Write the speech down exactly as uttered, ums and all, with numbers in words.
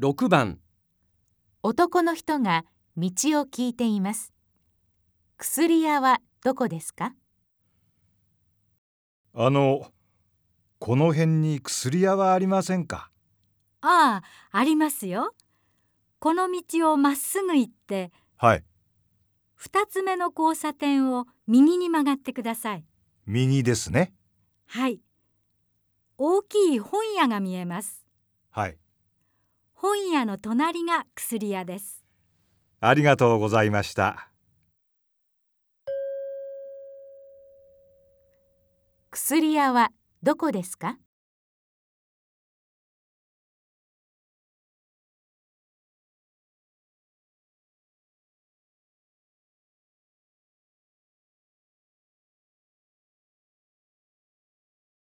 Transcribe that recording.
ろくばん、 男の人が道を聞いています。薬屋はどこですか？ あの、この辺に薬屋はありませんか？ ああ、ありますよ。この道をまっすぐ行って、 はい、 二つ目の交差点を右に曲がってください。 右ですね。 はい。大きい本屋が見えます。 はい、 本屋の隣が薬屋です。 ありがとうございました。 薬屋はどこですか？